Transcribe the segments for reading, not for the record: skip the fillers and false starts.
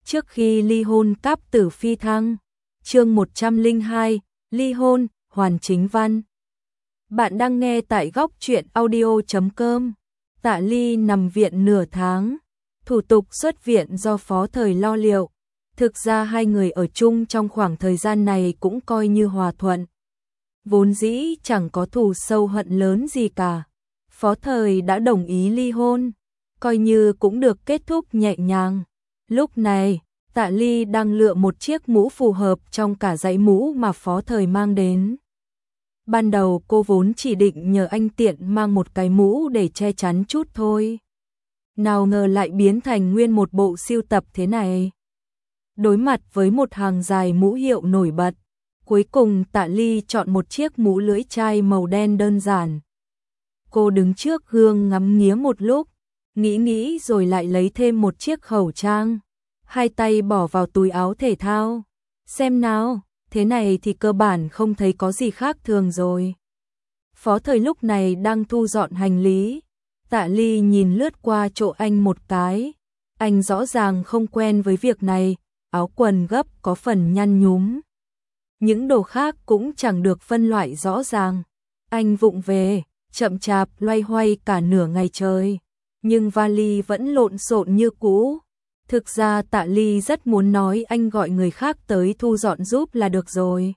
trước khi ly hôn cáp tử phi thăng. Chương 102, ly hôn, hoàn chính văn. Bạn đang nghe tại góc truyện audio.com. Tạ Ly nằm viện nửa tháng, thủ tục xuất viện do Phó Thời lo liệu. Thực ra hai người ở chung trong khoảng thời gian này cũng coi như hòa thuận. Vốn dĩ chẳng có thù sâu hận lớn gì cả. Phó Thời đã đồng ý ly hôn, coi như cũng được kết thúc nhẹ nhàng. Lúc này, Tạ Ly đang lựa một chiếc mũ phù hợp trong cả dãy mũ mà Phó Thời mang đến. Ban đầu cô vốn chỉ định nhờ anh tiện mang một cái mũ để che chắn chút thôi. Nào ngờ lại biến thành nguyên một bộ sưu tập thế này. Đối mặt với một hàng dài mũ hiệu nổi bật, cuối cùng Tạ Ly chọn một chiếc mũ lưỡi chai màu đen đơn giản. Cô đứng trước gương ngắm nghía một lúc, nghĩ rồi lại lấy thêm một chiếc khẩu trang. Hai tay bỏ vào túi áo thể thao. Xem nào, thế này thì cơ bản không thấy có gì khác thường rồi. Phó Thời lúc này đang thu dọn hành lý. Tạ Ly nhìn lướt qua chỗ anh một cái. Anh rõ ràng không quen với việc này, áo quần gấp có phần nhăn nhúm. Những đồ khác cũng chẳng được phân loại rõ ràng. Anh vụng về, chậm chạp loay hoay cả nửa ngày trời. Nhưng vali vẫn lộn xộn như cũ. Thực ra Tạ Ly rất muốn nói anh gọi người khác tới thu dọn giúp là được rồi.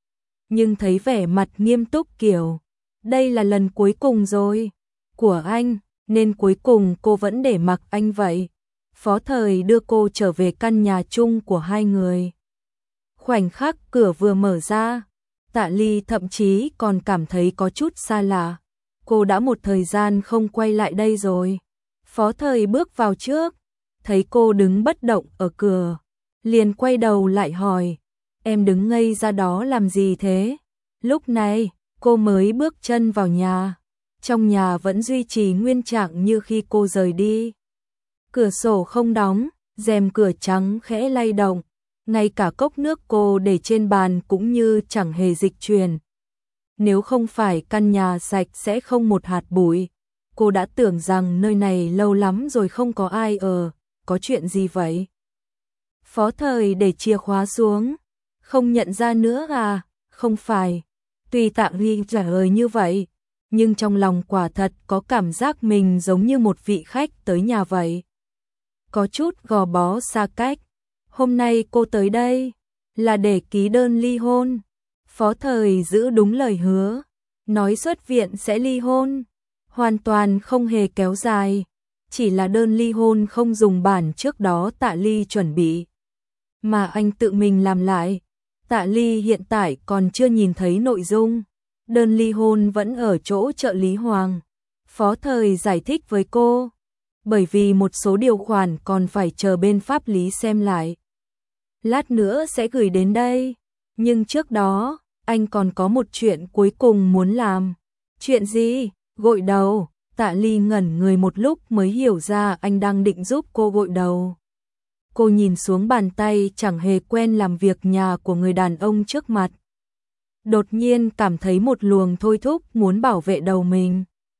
Nhưng thấy vẻ mặt nghiêm túc kiểu, đây là lần cuối cùng rồi, của anh, nên cuối cùng cô vẫn để mặc anh vậy. Phó Thời đưa cô trở về căn nhà chung của hai người. Khoảnh khắc cửa vừa mở ra, Tạ Ly thậm chí còn cảm thấy có chút xa lạ. Cô đã một thời gian không quay lại đây rồi. Phó Thời bước vào trước, thấy cô đứng bất động ở cửa, liền quay đầu lại hỏi, em đứng ngây ra đó làm gì thế? Lúc này, cô mới bước chân vào nhà, trong nhà vẫn duy trì nguyên trạng như khi cô rời đi. Cửa sổ không đóng, rèm cửa trắng khẽ lay động, ngay cả cốc nước cô để trên bàn cũng như chẳng hề dịch chuyển. Nếu không phải căn nhà sạch sẽ không một hạt bụi, cô đã tưởng rằng nơi này lâu lắm rồi không có ai ở. Có chuyện gì vậy? Phó Thời để chìa khóa xuống. Không nhận ra nữa à? Không phải. Tuy Tạ Ly trả lời như vậy, nhưng trong lòng quả thật có cảm giác mình giống như một vị khách tới nhà vậy. Có chút gò bó xa cách. Hôm nay cô tới đây là để ký đơn ly hôn. Phó Thời giữ đúng lời hứa, nói xuất viện sẽ ly hôn, hoàn toàn không hề kéo dài. Chỉ là đơn ly hôn không dùng bản trước đó Tạ Ly chuẩn bị, mà anh tự mình làm lại. Tạ Ly hiện tại còn chưa nhìn thấy nội dung. Đơn ly hôn vẫn ở chỗ trợ lý Hoàng. Phó Thời giải thích với cô, bởi vì một số điều khoản còn phải chờ bên pháp lý xem lại. Lát nữa sẽ gửi đến đây. Nhưng trước đó, anh còn có một chuyện cuối cùng muốn làm. Chuyện gì? Gội đầu. Tạ Ly ngẩn người một lúc mới hiểu ra anh đang định giúp cô gội đầu. Cô nhìn xuống bàn tay chẳng hề quen làm việc nhà của người đàn ông trước mặt. Đột nhiên cảm thấy một luồng thôi thúc muốn bảo vệ đầu mình.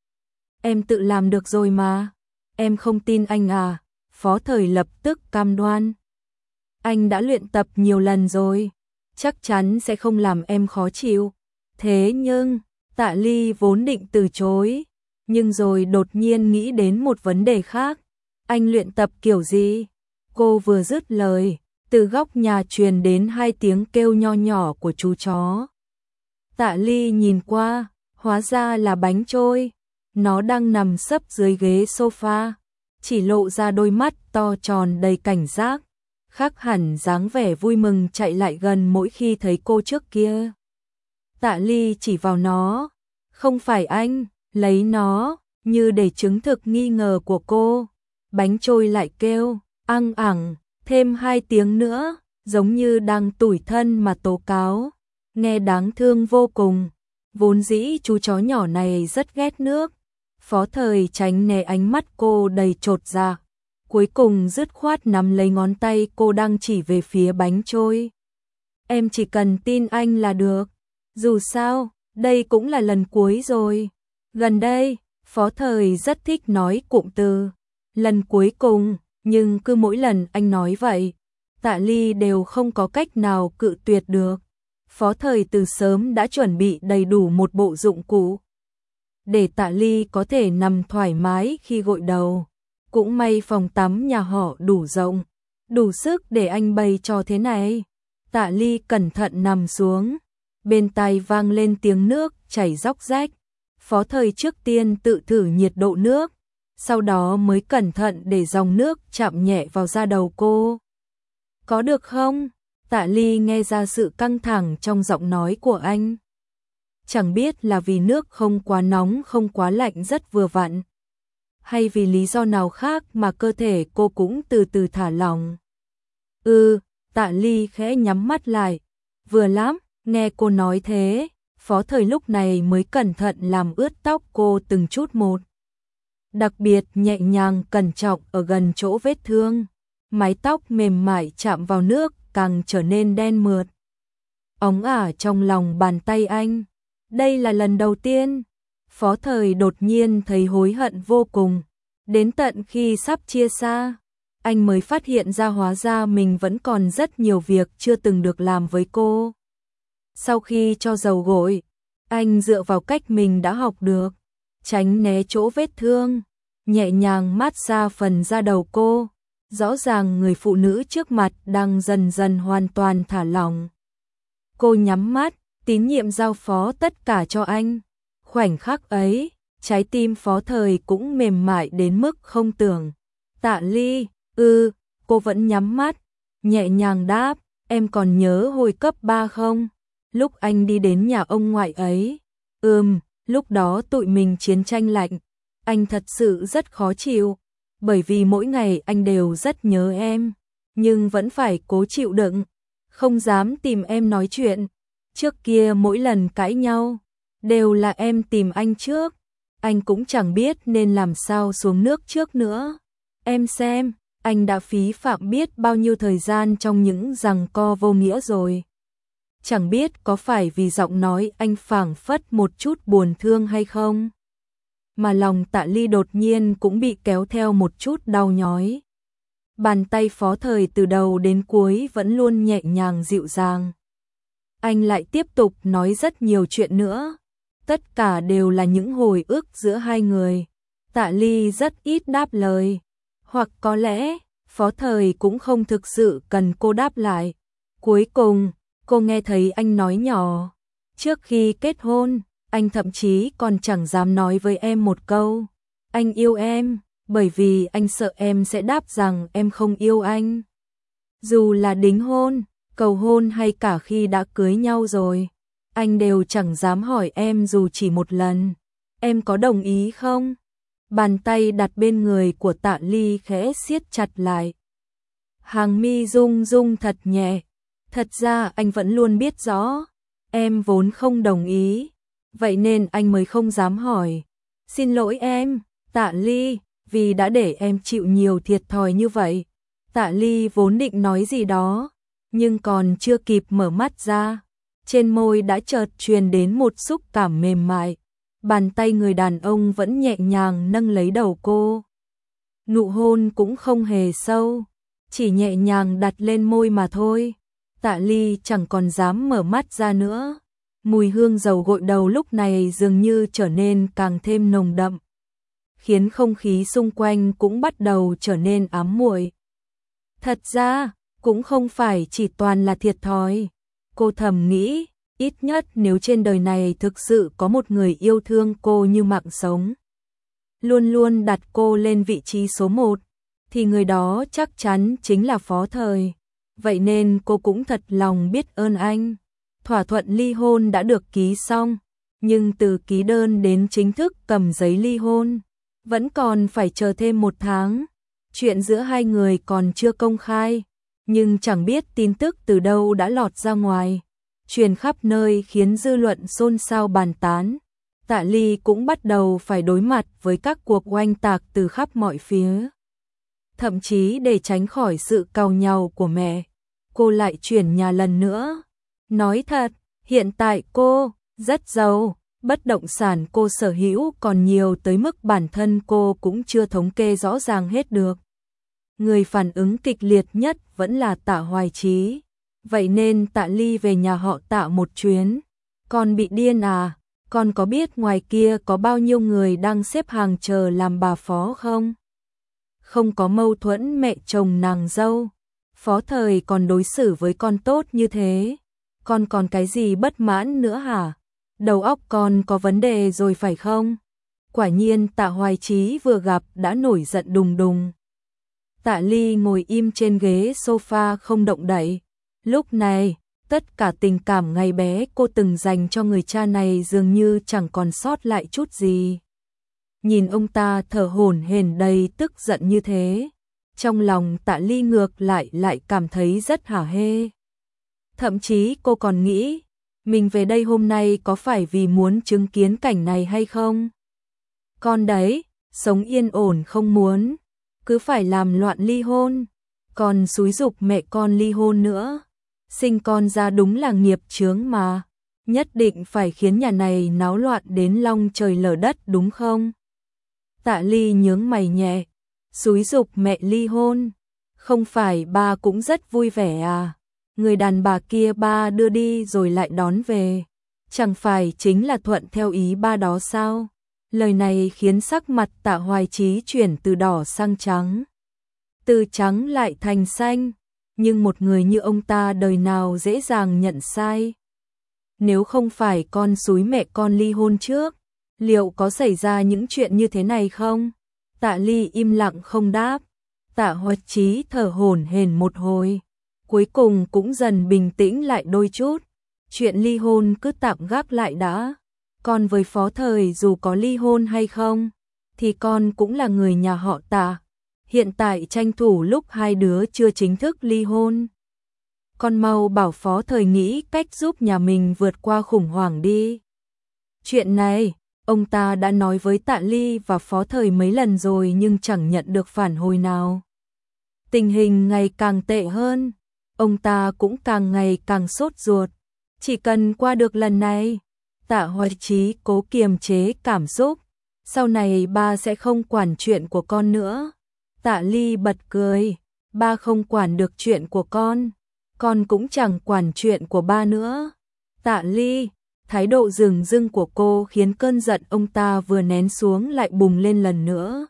Em tự làm được rồi mà. Em không tin anh à? Phó Thời lập tức cam đoan. Anh đã luyện tập nhiều lần rồi, chắc chắn sẽ không làm em khó chịu. Thế nhưng, Tạ Ly vốn định từ chối. Nhưng rồi đột nhiên nghĩ đến một vấn đề khác. Anh luyện tập kiểu gì? Cô vừa dứt lời, từ góc nhà truyền đến hai tiếng kêu nho nhỏ của chú chó. Tạ Ly nhìn qua, hóa ra là bánh trôi. Nó đang nằm sấp dưới ghế sofa, chỉ lộ ra đôi mắt to tròn đầy cảnh giác, khác hẳn dáng vẻ vui mừng chạy lại gần mỗi khi thấy cô trước kia. Tạ Ly chỉ vào nó, không phải anh. Lấy nó, như để chứng thực nghi ngờ của cô. Bánh trôi lại kêu, ăng ẳng, thêm 2 tiếng nữa, giống như đang tủi thân mà tố cáo. Nghe đáng thương vô cùng. Vốn dĩ chú chó nhỏ này rất ghét nước. Phó Thời tránh né ánh mắt cô đầy chột dạ. Cuối cùng dứt khoát nắm lấy ngón tay cô đang chỉ về phía bánh trôi. Em chỉ cần tin anh là được. Dù sao, đây cũng là lần cuối rồi. Gần đây, Phó Thời rất thích nói cụm từ lần cuối cùng, nhưng cứ mỗi lần anh nói vậy, Tạ Ly đều không có cách nào cự tuyệt được. Phó Thời từ sớm đã chuẩn bị đầy đủ một bộ dụng cụ để Tạ Ly có thể nằm thoải mái khi gội đầu. Cũng may phòng tắm nhà họ đủ rộng, đủ sức để anh bày trò thế này. Tạ Ly cẩn thận nằm xuống, bên tai vang lên tiếng nước chảy róc rách. Phó Thời trước tiên tự thử nhiệt độ nước, sau đó mới cẩn thận để dòng nước chạm nhẹ vào da đầu cô. Có được không? Tạ Ly nghe ra sự căng thẳng trong giọng nói của anh. Chẳng biết là vì nước không quá nóng không quá lạnh rất vừa vặn, hay vì lý do nào khác mà cơ thể cô cũng từ từ thả lỏng. Tạ Ly khẽ nhắm mắt lại. Vừa lắm, nghe cô nói thế, Phó Thời lúc này mới cẩn thận làm ướt tóc cô từng chút một. Đặc biệt nhẹ nhàng cẩn trọng ở gần chỗ vết thương. Mái tóc mềm mại chạm vào nước càng trở nên đen mượt. Óng ả trong lòng bàn tay anh. Đây là lần đầu tiên. Phó Thời đột nhiên thấy hối hận vô cùng. Đến tận khi sắp chia xa, anh mới phát hiện ra hóa ra mình vẫn còn rất nhiều việc chưa từng được làm với cô. Sau khi cho dầu gội, anh dựa vào cách mình đã học được, tránh né chỗ vết thương, nhẹ nhàng mát xa phần da đầu cô. Rõ ràng người phụ nữ trước mặt đang dần dần hoàn toàn thả lỏng. Cô nhắm mắt, tín nhiệm giao phó tất cả cho anh. Khoảnh khắc ấy, trái tim Phó Thời cũng mềm mại đến mức không tưởng. Tạ Ly, cô vẫn nhắm mắt, nhẹ nhàng đáp, em còn nhớ hồi cấp 3 không? Lúc anh đi đến nhà ông ngoại ấy. Lúc đó tụi mình chiến tranh lạnh, anh thật sự rất khó chịu, bởi vì mỗi ngày anh đều rất nhớ em, nhưng vẫn phải cố chịu đựng, không dám tìm em nói chuyện. Trước kia mỗi lần cãi nhau, đều là em tìm anh trước, anh cũng chẳng biết nên làm sao xuống nước trước nữa. Em xem, anh đã phí phạm biết bao nhiêu thời gian trong những giằng co vô nghĩa rồi. Chẳng biết có phải vì giọng nói anh phảng phất một chút buồn thương hay không, mà lòng Tạ Ly đột nhiên cũng bị kéo theo một chút đau nhói. Bàn tay Phó Thời từ đầu đến cuối vẫn luôn nhẹ nhàng dịu dàng. Anh lại tiếp tục nói rất nhiều chuyện nữa, tất cả đều là những hồi ức giữa hai người. Tạ Ly rất ít đáp lời, hoặc có lẽ Phó Thời cũng không thực sự cần cô đáp lại. Cuối cùng, cô nghe thấy anh nói nhỏ, trước khi kết hôn, anh thậm chí còn chẳng dám nói với em một câu anh yêu em, bởi vì anh sợ em sẽ đáp rằng em không yêu anh. Dù là đính hôn, cầu hôn hay cả khi đã cưới nhau rồi, anh đều chẳng dám hỏi em dù chỉ một lần, em có đồng ý không? Bàn tay đặt bên người của Tạ Ly khẽ siết chặt lại. Hàng mi rung rung thật nhẹ. Thật ra anh vẫn luôn biết rõ, em vốn không đồng ý, vậy nên anh mới không dám hỏi. Xin lỗi em, Tạ Ly, vì đã để em chịu nhiều thiệt thòi như vậy. Tạ Ly vốn định nói gì đó, nhưng còn chưa kịp mở mắt ra, trên môi đã chợt truyền đến một xúc cảm mềm mại. Bàn tay người đàn ông vẫn nhẹ nhàng nâng lấy đầu cô. Nụ hôn cũng không hề sâu, chỉ nhẹ nhàng đặt lên môi mà thôi. Tạ Ly chẳng còn dám mở mắt ra nữa. Mùi hương dầu gội đầu lúc này dường như trở nên càng thêm nồng đậm, khiến không khí xung quanh cũng bắt đầu trở nên ám muội. Thật ra, cũng không phải chỉ toàn là thiệt thòi. Cô thầm nghĩ, ít nhất nếu trên đời này thực sự có một người yêu thương cô như mạng sống, luôn luôn đặt cô lên vị trí số 1, thì người đó chắc chắn chính là Phó Thời. Vậy nên cô cũng thật lòng biết ơn anh. Thỏa thuận ly hôn đã được ký xong, nhưng từ ký đơn đến chính thức cầm giấy ly hôn, vẫn còn phải chờ thêm 1 tháng. Chuyện giữa hai người còn chưa công khai, nhưng chẳng biết tin tức từ đâu đã lọt ra ngoài, truyền khắp nơi khiến dư luận xôn xao bàn tán. Tạ Ly cũng bắt đầu phải đối mặt với các cuộc oanh tạc từ khắp mọi phía. Thậm chí để tránh khỏi sự càu nhàu của mẹ, cô lại chuyển nhà lần nữa. Nói thật, hiện tại cô rất giàu, bất động sản cô sở hữu còn nhiều tới mức bản thân cô cũng chưa thống kê rõ ràng hết được. người phản ứng kịch liệt nhất vẫn là Tạ Hoài Chí. Vậy nên Tạ Ly về nhà họ Tạ một chuyến. Con bị điên à? Con có biết ngoài kia có bao nhiêu người đang xếp hàng chờ làm bà phó không? Không có mâu thuẫn mẹ chồng nàng dâu. Phó Thời còn đối xử với con tốt như thế. Con còn cái gì bất mãn nữa hả? Đầu óc con có vấn đề rồi phải không? Quả nhiên Tạ Hoài Chí vừa gặp đã nổi giận đùng đùng. Tạ Ly ngồi im trên ghế sofa không động đậy. Lúc này, tất cả tình cảm ngày bé cô từng dành cho người cha này dường như chẳng còn sót lại chút gì. Nhìn ông ta thở hổn hển đầy tức giận như thế, trong lòng Tạ Ly ngược lại cảm thấy rất hả hê. Thậm chí cô còn nghĩ, mình về đây hôm nay có phải vì muốn chứng kiến cảnh này hay không? Con đấy, sống yên ổn không muốn, cứ phải làm loạn ly hôn, còn xúi giục mẹ con ly hôn nữa. Sinh con ra đúng là nghiệp chướng mà, nhất định phải khiến nhà này náo loạn đến long trời lở đất đúng không? Tạ Ly nhướng mày nhẹ, xúi giục mẹ ly hôn, không phải ba cũng rất vui vẻ à? Người đàn bà kia ba đưa đi rồi lại đón về, chẳng phải chính là thuận theo ý ba đó sao? Lời này khiến sắc mặt Tạ Hoài Chí chuyển từ đỏ sang trắng, từ trắng lại thành xanh, nhưng một người như ông ta đời nào dễ dàng nhận sai. Nếu không phải con xúi mẹ con ly hôn trước, liệu có xảy ra những chuyện như thế này không? Tạ Ly im lặng không đáp. Tạ Hoài Chí thở hổn hển một hồi, cuối cùng cũng dần bình tĩnh lại đôi chút. Chuyện ly hôn cứ tạm gác lại đã. Con với Phó Thời dù có ly hôn hay không, thì con cũng là người nhà họ Tạ. Hiện tại tranh thủ lúc hai đứa chưa chính thức ly hôn. Con mau bảo Phó Thời nghĩ cách giúp nhà mình vượt qua khủng hoảng đi. Chuyện này, ông ta đã nói với Tạ Ly và Phó Thời mấy lần rồi nhưng chẳng nhận được phản hồi nào. Tình hình ngày càng tệ hơn, ông ta cũng càng ngày càng sốt ruột. Chỉ cần qua được lần này, Tạ Hoài Chí cố kiềm chế cảm xúc. Sau này ba sẽ không quản chuyện của con nữa. Tạ Ly bật cười, ba không quản được chuyện của con cũng chẳng quản chuyện của ba nữa. Tạ Ly, thái độ dửng dưng của cô khiến cơn giận ông ta vừa nén xuống lại bùng lên lần nữa.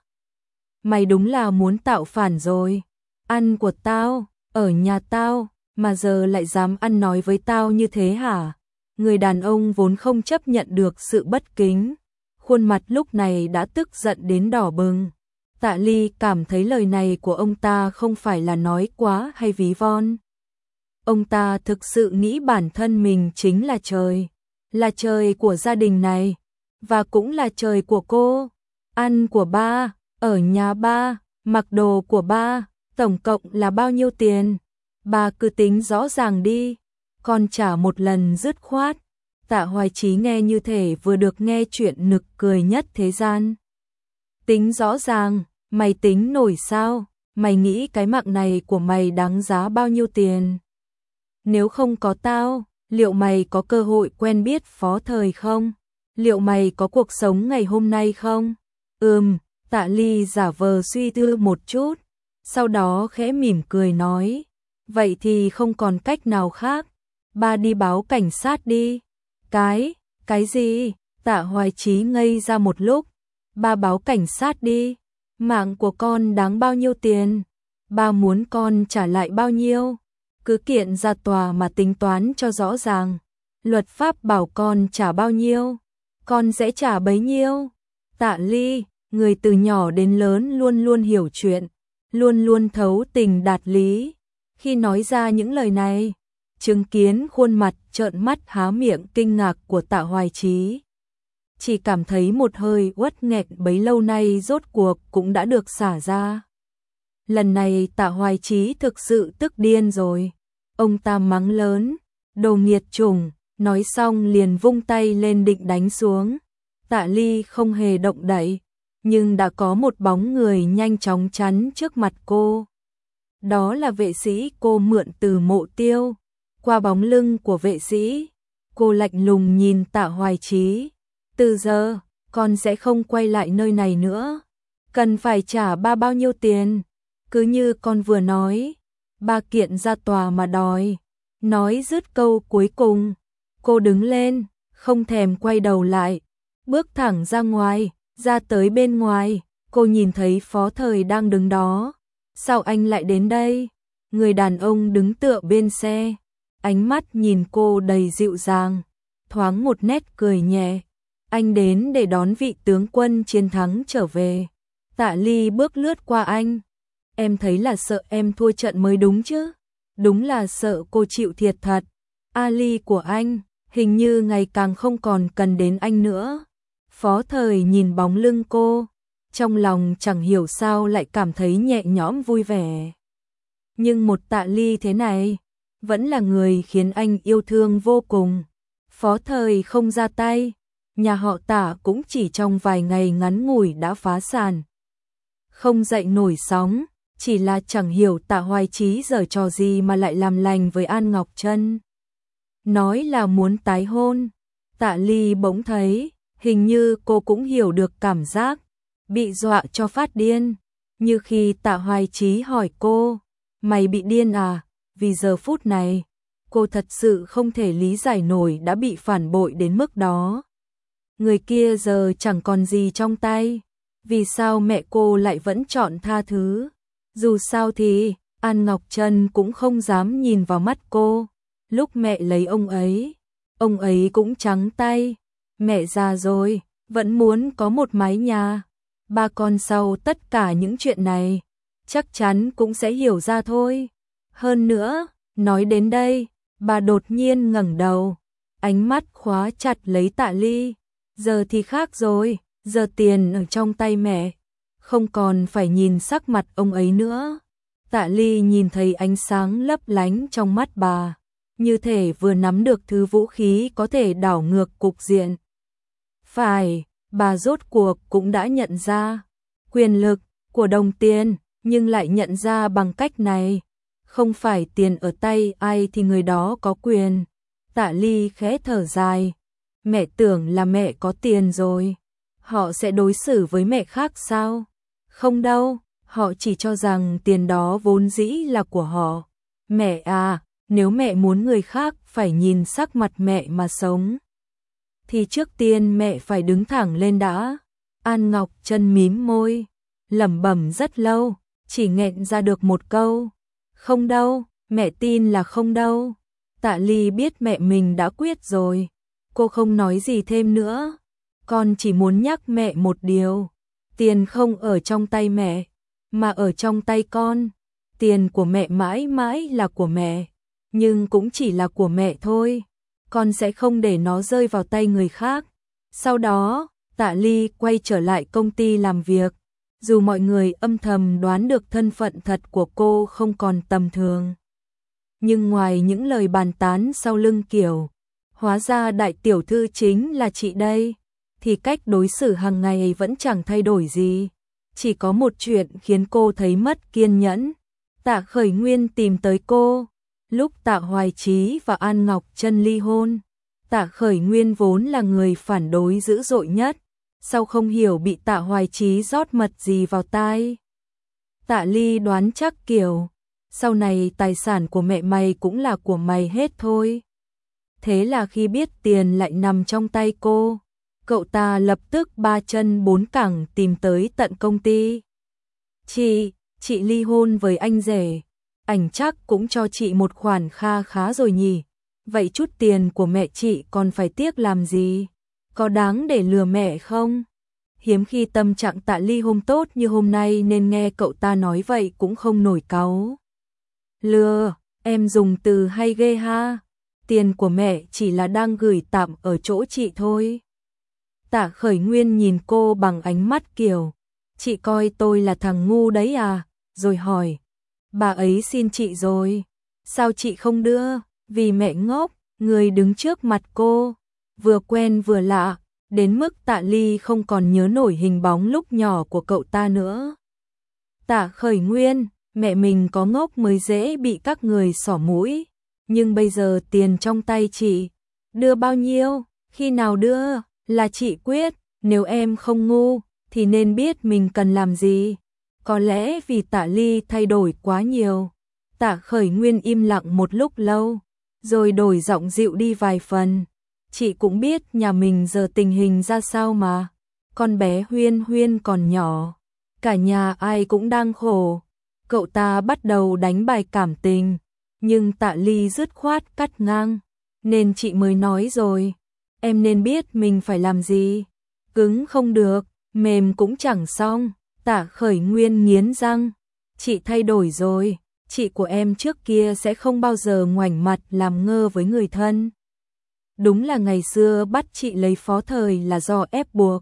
Mày đúng là muốn tạo phản rồi, ăn của tao, ở nhà tao, mà giờ lại dám ăn nói với tao như thế hả? Người đàn ông vốn không chấp nhận được sự bất kính, khuôn mặt lúc này đã tức giận đến đỏ bừng. Tạ Ly cảm thấy lời này của ông ta không phải là nói quá hay ví von. Ông ta thực sự nghĩ bản thân mình chính là trời của gia đình này, và cũng là trời của cô. Ăn của ba, ở nhà ba, mặc đồ của ba, tổng cộng là bao nhiêu tiền? Ba cứ tính rõ ràng đi, con trả một lần dứt khoát. Tạ Hoài Chí nghe như thể vừa được nghe chuyện nực cười nhất thế gian. Tính rõ ràng, mày tính nổi sao? Mày nghĩ cái mạng này của mày đáng giá bao nhiêu tiền? Nếu không có tao, liệu mày có cơ hội quen biết Phó Thời không? Liệu mày có cuộc sống ngày hôm nay không? Tạ Ly giả vờ suy tư một chút, sau đó khẽ mỉm cười nói, vậy thì không còn cách nào khác, ba đi báo cảnh sát đi. Cái gì? Tạ Hoài Chí ngây ra một lúc. Ba báo cảnh sát đi, mạng của con đáng bao nhiêu tiền? Ba muốn con trả lại bao nhiêu? Cứ kiện ra tòa mà tính toán cho rõ ràng. Luật pháp bảo con trả bao nhiêu, con sẽ trả bấy nhiêu. Tạ Ly, người từ nhỏ đến lớn luôn luôn hiểu chuyện, luôn luôn thấu tình đạt lý. Khi nói ra những lời này, chứng kiến khuôn mặt trợn mắt há miệng kinh ngạc của Tạ Hoài Chí, chỉ cảm thấy một hơi uất nghẹn bấy lâu nay rốt cuộc cũng đã được xả ra. Lần này Tạ Hoài Chí thực sự tức điên rồi. Ông ta mắng lớn, đồ nghiệt chủng, nói xong liền vung tay lên định đánh xuống. Tạ Ly không hề động đậy, nhưng đã có một bóng người nhanh chóng chắn trước mặt cô. Đó là vệ sĩ cô mượn từ Mộ Tiêu. Qua bóng lưng của vệ sĩ, cô lạnh lùng nhìn Tạ Hoài Chí. Từ giờ, con sẽ không quay lại nơi này nữa. Cần phải trả ba bao nhiêu tiền? cứ như con vừa nói, ba kiện ra tòa mà đòi. Nói dứt câu cuối cùng, cô đứng lên, không thèm quay đầu lại, bước thẳng ra ngoài, ra tới bên ngoài, cô nhìn thấy Phó Thời đang đứng đó. Sao anh lại đến đây? Người đàn ông đứng tựa bên xe, ánh mắt nhìn cô đầy dịu dàng, thoáng một nét cười nhẹ. Anh đến để đón vị tướng quân chiến thắng trở về. Tạ Ly bước lướt qua anh. Em thấy là sợ em thua trận mới đúng chứ? Đúng là sợ cô chịu thiệt thật. Ali của anh, hình như ngày càng không còn cần đến anh nữa. Phó Thời nhìn bóng lưng cô, trong lòng chẳng hiểu sao lại cảm thấy nhẹ nhõm vui vẻ. Nhưng một Tạ Ly thế này, vẫn là người khiến anh yêu thương vô cùng. Phó Thời không ra tay, nhà họ Tạ cũng chỉ trong vài ngày ngắn ngủi đã phá sản. Không dậy nổi sóng, chỉ là chẳng hiểu Tạ Hoài Chí giở trò gì mà lại làm lành với An Ngọc Trân. Nói là muốn tái hôn, Tạ Ly bỗng thấy, hình như cô cũng hiểu được cảm giác bị dọa cho phát điên. Như khi Tạ Hoài Chí hỏi cô, mày bị điên à? Vì giờ phút này, cô thật sự không thể lý giải nổi đã bị phản bội đến mức đó. Người kia giờ chẳng còn gì trong tay, vì sao mẹ cô lại vẫn chọn tha thứ? Dù sao thì, An Ngọc Trân cũng không dám nhìn vào mắt cô. Lúc mẹ lấy ông ấy cũng trắng tay. Mẹ già rồi, vẫn muốn có một mái nhà. Ba con sau tất cả những chuyện này, chắc chắn cũng sẽ hiểu ra thôi. Hơn nữa, nói đến đây, bà đột nhiên ngẩng đầu, ánh mắt khóa chặt lấy Tạ Ly. Giờ thì khác rồi, giờ tiền ở trong tay mẹ, không còn phải nhìn sắc mặt ông ấy nữa. Tạ Ly nhìn thấy ánh sáng lấp lánh trong mắt bà, như thể vừa nắm được thứ vũ khí có thể đảo ngược cục diện. Phải, bà rốt cuộc cũng đã nhận ra quyền lực của đồng tiền, nhưng lại nhận ra bằng cách này. Không phải tiền ở tay ai thì người đó có quyền. Tạ Ly khẽ thở dài. Mẹ tưởng là mẹ có tiền rồi, họ sẽ đối xử với mẹ khác sao? Không đâu, họ chỉ cho rằng tiền đó vốn dĩ là của họ. Mẹ à, nếu mẹ muốn người khác phải nhìn sắc mặt mẹ mà sống, thì trước tiên mẹ phải đứng thẳng lên đã. An Ngọc Trân mím môi, lẩm bẩm rất lâu, chỉ nghẹn ra được một câu. Không đâu, mẹ tin là không đâu. Tạ Ly biết mẹ mình đã quyết rồi, cô không nói gì thêm nữa. Con chỉ muốn nhắc mẹ một điều, tiền không ở trong tay mẹ, mà ở trong tay con. Tiền của mẹ mãi mãi là của mẹ, nhưng cũng chỉ là của mẹ thôi. Con sẽ không để nó rơi vào tay người khác. Sau đó, Tạ Ly quay trở lại công ty làm việc. Dù mọi người âm thầm đoán được thân phận thật của cô không còn tầm thường, nhưng ngoài những lời bàn tán sau lưng kiểu hóa ra đại tiểu thư chính là chị đây, thì cách đối xử hàng ngày vẫn chẳng thay đổi gì. Chỉ có một chuyện khiến cô thấy mất kiên nhẫn. Tạ Khởi Nguyên tìm tới cô lúc Tạ Hoài Chí và An Ngọc Trân ly hôn. Tạ Khởi Nguyên vốn là người phản đối dữ dội nhất, sau không hiểu bị Tạ Hoài Chí rót mật gì vào tai. Tạ Ly đoán chắc kiểu, sau này tài sản của mẹ mày cũng là của mày hết thôi. Thế là khi biết tiền lại nằm trong tay cô, cậu ta lập tức ba chân bốn cẳng tìm tới tận công ty. Chị ly hôn với anh rể, ảnh chắc cũng cho chị một khoản kha khá rồi nhỉ. Vậy chút tiền của mẹ chị còn phải tiếc làm gì? Có đáng để lừa mẹ không? Hiếm khi tâm trạng Tạ Ly hôm tốt như hôm nay nên nghe cậu ta nói vậy cũng không nổi cáu. Lừa, em dùng từ hay ghê ha. Tiền của mẹ chỉ là đang gửi tạm ở chỗ chị thôi. Tạ Khởi Nguyên nhìn cô bằng ánh mắt kiểu, chị coi tôi là thằng ngu đấy à? Rồi hỏi, bà ấy xin chị rồi, sao chị không đưa? Vì mẹ ngốc. Người đứng trước mặt cô, vừa quen vừa lạ, đến mức Tạ Ly không còn nhớ nổi hình bóng lúc nhỏ của cậu ta nữa. Tạ Khởi Nguyên, mẹ mình có ngốc mới dễ bị các người xỏ mũi, nhưng bây giờ tiền trong tay chị, đưa bao nhiêu, khi nào đưa, là chị quyết. Nếu em không ngu, thì nên biết mình cần làm gì. Có lẽ vì Tạ Ly thay đổi quá nhiều. Tạ Khởi Nguyên im lặng một lúc lâu, rồi đổi giọng dịu đi vài phần. Chị cũng biết nhà mình giờ tình hình ra sao mà. Con bé Huyên Huyên còn nhỏ, cả nhà ai cũng đang khổ. Cậu ta bắt đầu đánh bài cảm tình, nhưng Tạ Ly dứt khoát cắt ngang. Nên chị mới nói rồi, em nên biết mình phải làm gì. Cứng không được, mềm cũng chẳng xong. Tạ Khởi Nguyên nghiến răng. Chị thay đổi rồi, chị của em trước kia sẽ không bao giờ ngoảnh mặt làm ngơ với người thân. Đúng là ngày xưa bắt chị lấy phó thời là do ép buộc.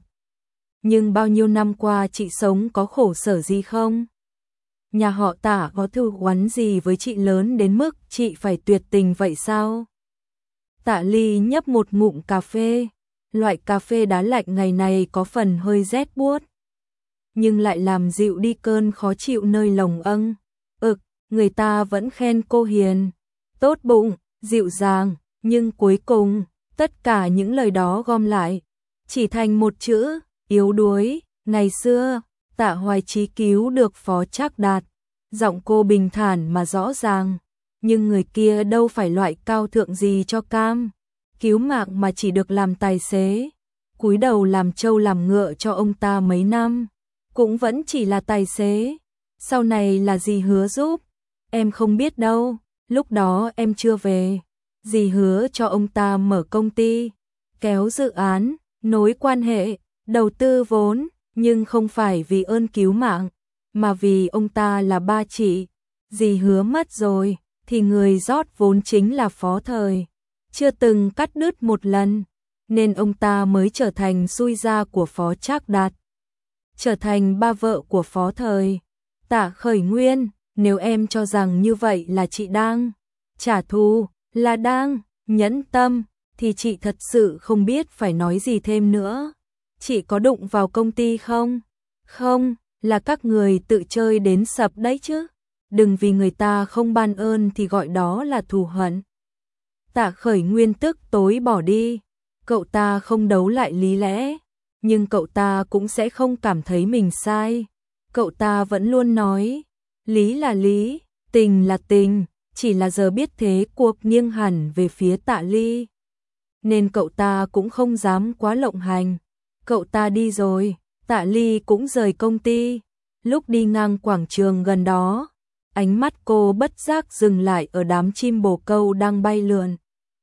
Nhưng bao nhiêu năm qua chị sống có khổ sở gì không? Nhà họ Tạ có thù oán gì với chị lớn đến mức chị phải tuyệt tình vậy sao? Tạ Ly nhấp một ngụm cà phê. Loại cà phê đá lạnh ngày này có phần hơi rét buốt, nhưng lại làm dịu đi cơn khó chịu nơi lồng âng. Người ta vẫn khen cô hiền, tốt bụng, dịu dàng, nhưng cuối cùng, tất cả những lời đó gom lại, chỉ thành một chữ, yếu đuối. Ngày xưa, Tạ Hoài Chí cứu được Phó Trác Đạt, giọng cô bình thản mà rõ ràng, nhưng người kia đâu phải loại cao thượng gì cho cam. Cứu mạng mà chỉ được làm tài xế, cúi đầu làm trâu làm ngựa cho ông ta mấy năm, cũng vẫn chỉ là tài xế. Sau này là dì hứa giúp, em không biết đâu, lúc đó em chưa về. Dì hứa cho ông ta mở công ty, kéo dự án, nối quan hệ, đầu tư vốn, nhưng không phải vì ơn cứu mạng, mà vì ông ta là ba chị. Dì hứa mất rồi, thì người rót vốn chính là Phó Thời, chưa từng cắt đứt một lần, nên ông ta mới trở thành xui gia của Phó Trác Đạt, trở thành ba vợ của Phó Thời. Tạ Khởi Nguyên, nếu em cho rằng như vậy là chị đang trả thù, là đang nhẫn tâm, thì chị thật sự không biết phải nói gì thêm nữa. Chị có đụng vào công ty không? Không, là các người tự chơi đến sập đấy chứ. Đừng vì người ta không ban ơn thì gọi đó là thù hận. Tạ Khởi Nguyên tức tối bỏ đi. Cậu ta không đấu lại lý lẽ, nhưng cậu ta cũng sẽ không cảm thấy mình sai. Cậu ta vẫn luôn nói, lý là lý, tình là tình, chỉ là giờ biết thế cuộc nghiêng hẳn về phía Tạ Ly, nên cậu ta cũng không dám quá lộng hành. Cậu ta đi rồi, Tạ Ly cũng rời công ty. Lúc đi ngang quảng trường gần đó, ánh mắt cô bất giác dừng lại ở đám chim bồ câu đang bay lượn.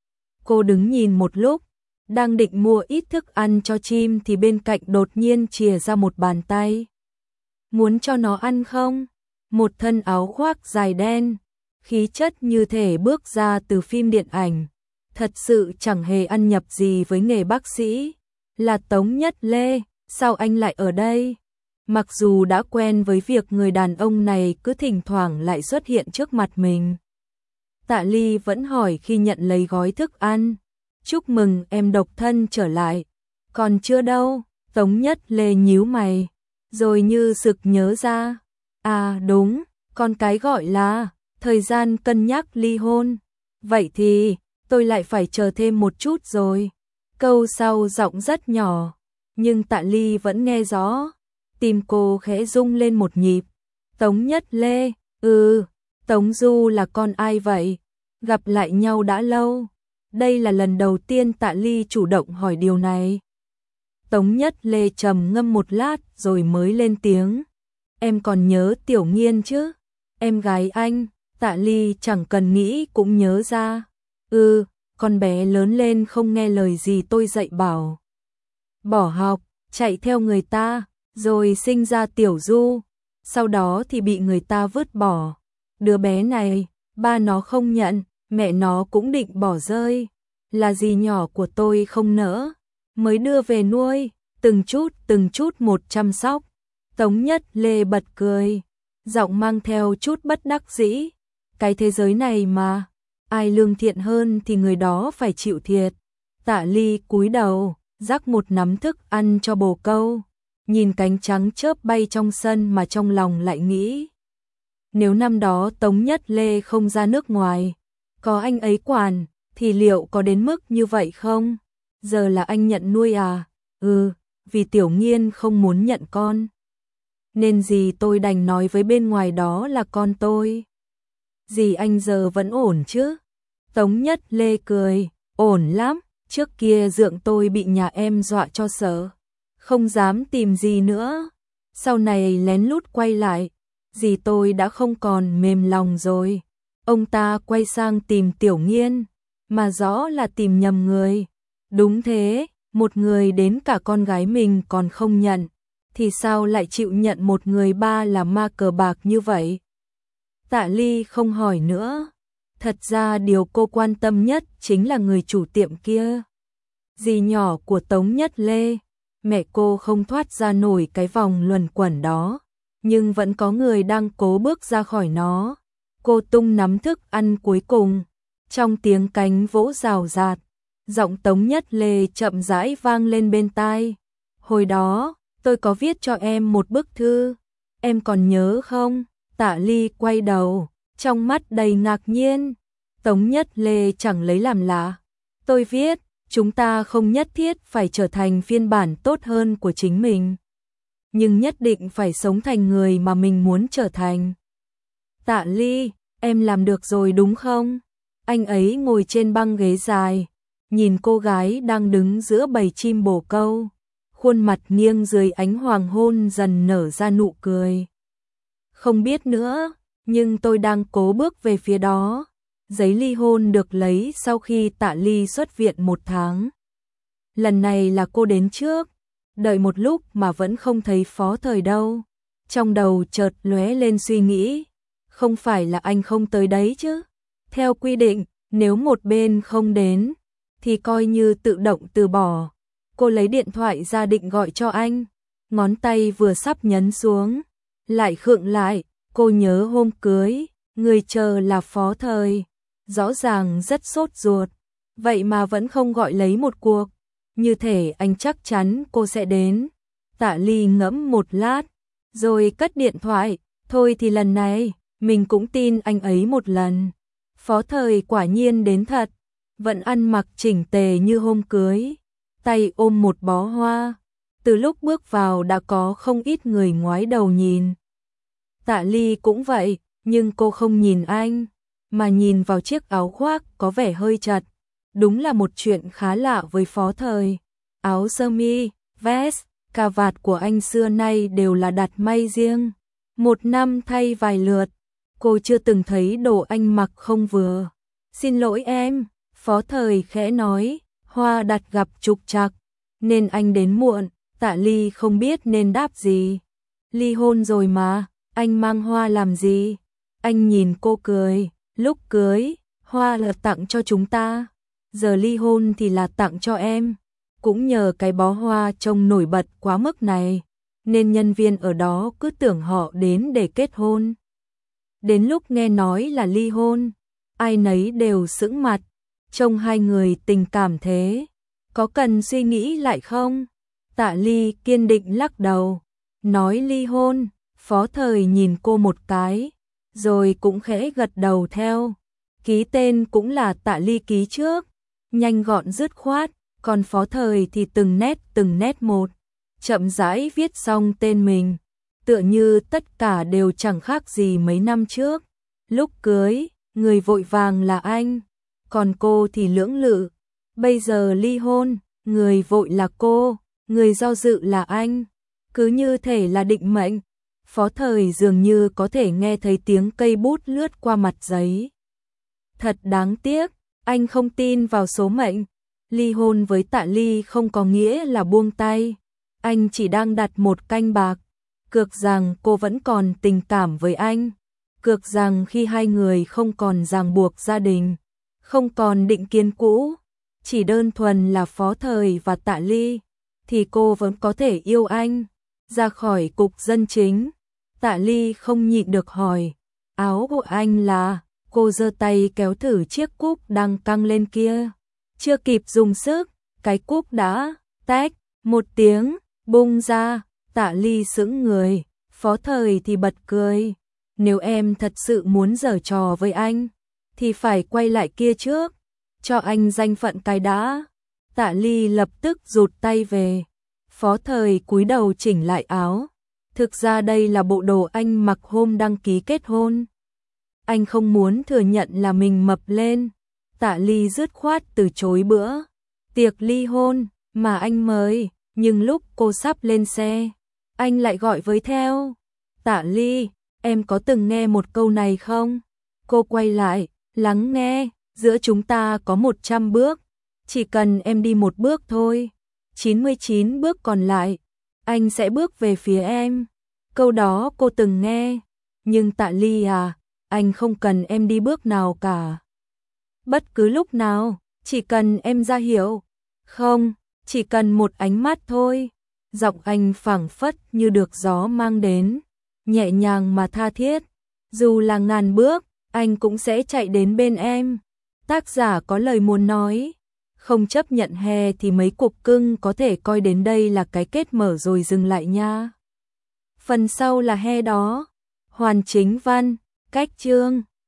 Cô đứng nhìn một lúc, đang định mua ít thức ăn cho chim thì bên cạnh đột nhiên chìa ra một bàn tay. Muốn cho nó ăn không? Một thân áo khoác dài đen, khí chất như thể bước ra từ phim điện ảnh, thật sự chẳng hề ăn nhập gì với nghề bác sĩ. Là Tống Nhất Lê, sao anh lại ở đây? Mặc dù đã quen với việc người đàn ông này cứ thỉnh thoảng lại xuất hiện trước mặt mình, Tạ Ly vẫn hỏi khi nhận lấy gói thức ăn. Chúc mừng em độc thân trở lại. Còn chưa đâu, Tống Nhất Lê nhíu mày, rồi như sực nhớ ra. À đúng, con cái gọi là thời gian cân nhắc ly hôn. Vậy thì, tôi lại phải chờ thêm một chút rồi. Câu sau giọng rất nhỏ, nhưng Tạ Ly vẫn nghe rõ. Tim cô khẽ rung lên một nhịp. Tống Nhất Lê, Tống Du là con ai vậy? Gặp lại nhau đã lâu. Đây là lần đầu tiên Tạ Ly chủ động hỏi điều này. Tống Nhất Lê trầm ngâm một lát rồi mới lên tiếng. Em còn nhớ Tiểu Nghiên chứ? Em gái anh. Tạ Ly chẳng cần nghĩ cũng nhớ ra. Con bé lớn lên không nghe lời gì tôi dạy bảo. Bỏ học, chạy theo người ta, rồi sinh ra Tiểu Du. Sau đó thì bị người ta vứt bỏ. Đứa bé này, ba nó không nhận, mẹ nó cũng định bỏ rơi. Là dì nhỏ của tôi không nỡ, mới đưa về nuôi, từng chút một chăm sóc. Tống Nhất Lê bật cười, giọng mang theo chút bất đắc dĩ. Cái thế giới này mà, ai lương thiện hơn thì người đó phải chịu thiệt. Tạ Ly cúi đầu, rắc một nắm thức ăn cho bồ câu, nhìn cánh trắng chớp bay trong sân mà trong lòng lại nghĩ. Nếu năm đó Tống Nhất Lê không ra nước ngoài, có anh ấy quản, thì liệu có đến mức như vậy không? Giờ là anh nhận nuôi à? Vì Tiểu Nghiên không muốn nhận con. nên dì tôi đành nói với bên ngoài đó là con tôi. Dì anh giờ vẫn ổn chứ? Tống Nhất Lê cười, ổn lắm, trước kia dượng tôi bị nhà em dọa cho sợ, không dám tìm dì nữa. Sau này lén lút quay lại, dì tôi đã không còn mềm lòng rồi. Ông ta quay sang tìm Tiểu Nghiên, mà rõ là tìm nhầm người. Đúng thế, một người đến cả con gái mình còn không nhận, thì sao lại chịu nhận một người ba là ma cờ bạc như vậy? Tạ Ly không hỏi nữa. Thật ra điều cô quan tâm nhất chính là người chủ tiệm kia. Dì nhỏ của Tống Nhất Lê, mẹ cô không thoát ra nổi cái vòng luẩn quẩn đó, nhưng vẫn có người đang cố bước ra khỏi nó. Cô tung nắm thức ăn cuối cùng, trong tiếng cánh vỗ rào rạt, giọng Tống Nhất Lê chậm rãi vang lên bên tai. Hồi đó, tôi có viết cho em một bức thư, em còn nhớ không? Tạ Ly quay đầu, trong mắt đầy ngạc nhiên. Tống Nhất Lê chẳng lấy làm lạ. Tôi viết, chúng ta không nhất thiết phải trở thành phiên bản tốt hơn của chính mình, nhưng nhất định phải sống thành người mà mình muốn trở thành. Tạ Ly, em làm được rồi đúng không? Anh ấy ngồi trên băng ghế dài, nhìn cô gái đang đứng giữa bầy chim bồ câu, khuôn mặt nghiêng dưới ánh hoàng hôn dần nở ra nụ cười. Không biết nữa, nhưng tôi đang cố bước về phía đó. Giấy ly hôn được lấy sau khi Tạ Ly xuất viện 1 tháng. Lần này là cô đến trước, đợi một lúc mà vẫn không thấy Phó Thời đâu. Trong đầu chợt lóe lên suy nghĩ, không phải là anh không tới đấy chứ? Theo quy định, nếu một bên không đến, thì coi như tự động từ bỏ. Cô lấy điện thoại ra định gọi cho anh, ngón tay vừa sắp nhấn xuống, lại khựng lại. Cô nhớ hôm cưới, người chờ là Phó Thời, rõ ràng rất sốt ruột, vậy mà vẫn không gọi lấy một cuộc, như thể anh chắc chắn cô sẽ đến. Tạ Ly ngẫm một lát, rồi cất điện thoại. Thôi thì lần này, mình cũng tin anh ấy một lần. Phó Thời quả nhiên đến thật, vẫn ăn mặc chỉnh tề như hôm cưới, tay ôm một bó hoa. Từ lúc bước vào đã có không ít người ngoái đầu nhìn. Tạ Ly cũng vậy, nhưng cô không nhìn anh, mà nhìn vào chiếc áo khoác có vẻ hơi chật. Đúng là một chuyện khá lạ với Phó Thời. Áo sơ mi, vest, cà vạt của anh xưa nay đều là đặt may riêng. 1 năm thay vài lượt, cô chưa từng thấy đồ anh mặc không vừa. Xin lỗi em, Phó Thời khẽ nói, hoa đặt gặp trục trặc, nên anh đến muộn. Tạ Ly không biết nên đáp gì. Ly hôn rồi mà, anh mang hoa làm gì? Anh nhìn cô cười, lúc cưới, hoa là tặng cho chúng ta, giờ ly hôn thì là tặng cho em. Cũng nhờ cái bó hoa trông nổi bật quá mức này, nên nhân viên ở đó cứ tưởng họ đến để kết hôn. Đến lúc nghe nói là ly hôn, ai nấy đều sững mặt, trông hai người tình cảm thế, có cần suy nghĩ lại không? Tạ Ly kiên định lắc đầu, nói ly hôn. Phó Thời nhìn cô một cái, rồi cũng khẽ gật đầu theo. Ký tên cũng là Tạ Ly ký trước, nhanh gọn dứt khoát, còn Phó Thời thì từng nét một, chậm rãi viết xong tên mình, tựa như tất cả đều chẳng khác gì mấy năm trước. Lúc cưới, người vội vàng là anh, còn cô thì lưỡng lự. Bây giờ ly hôn, người vội là cô, người do dự là anh, cứ như thể là định mệnh. Phó Thời dường như có thể nghe thấy tiếng cây bút lướt qua mặt giấy. Thật đáng tiếc, anh không tin vào số mệnh. Ly hôn với Tạ Ly không có nghĩa là buông tay. Anh chỉ đang đặt một canh bạc, cược rằng cô vẫn còn tình cảm với anh, cược rằng khi hai người không còn ràng buộc gia đình, không còn định kiến cũ, chỉ đơn thuần là Phó Thời và Tạ Ly, thì cô vẫn có thể yêu anh. Ra khỏi cục dân chính, Tạ Ly không nhịn được hỏi, áo của anh là? Cô giơ tay kéo thử chiếc cúc đang căng lên kia. Chưa kịp dùng sức, cái cúc đã tách một tiếng, bung ra. Tạ Ly sững người, Phó Thời thì bật cười. Nếu em thật sự muốn giở trò với anh, thì phải quay lại kia trước, cho anh danh phận cái đã. Tạ Ly lập tức rụt tay về. Phó Thời cúi đầu chỉnh lại áo, Thực ra đây là bộ đồ anh mặc hôm đăng ký kết hôn. Anh không muốn thừa nhận là mình mập lên. Tạ Ly dứt khoát từ chối bữa tiệc ly hôn mà anh mời, nhưng lúc cô sắp lên xe, anh lại gọi với theo. Tạ Ly, em có từng nghe một câu này không? Cô quay lại, lắng nghe, giữa chúng ta có 100 bước, chỉ cần em đi một bước thôi, 99 bước còn lại, anh sẽ bước về phía em. Câu đó cô từng nghe, nhưng Tạ Ly à, anh không cần em đi bước nào cả. Bất cứ lúc nào, chỉ cần em ra hiệu. Không, chỉ cần một ánh mắt thôi. Giọng anh phảng phất như được gió mang đến, nhẹ nhàng mà tha thiết. Dù là ngàn bước, anh cũng sẽ chạy đến bên em. Tác giả có lời muốn nói, không chấp nhận hè thì mấy cục cưng có thể coi đến đây là cái kết mở rồi dừng lại nha. Phần sau là he đó. Hoàn Chính Văn, cách chương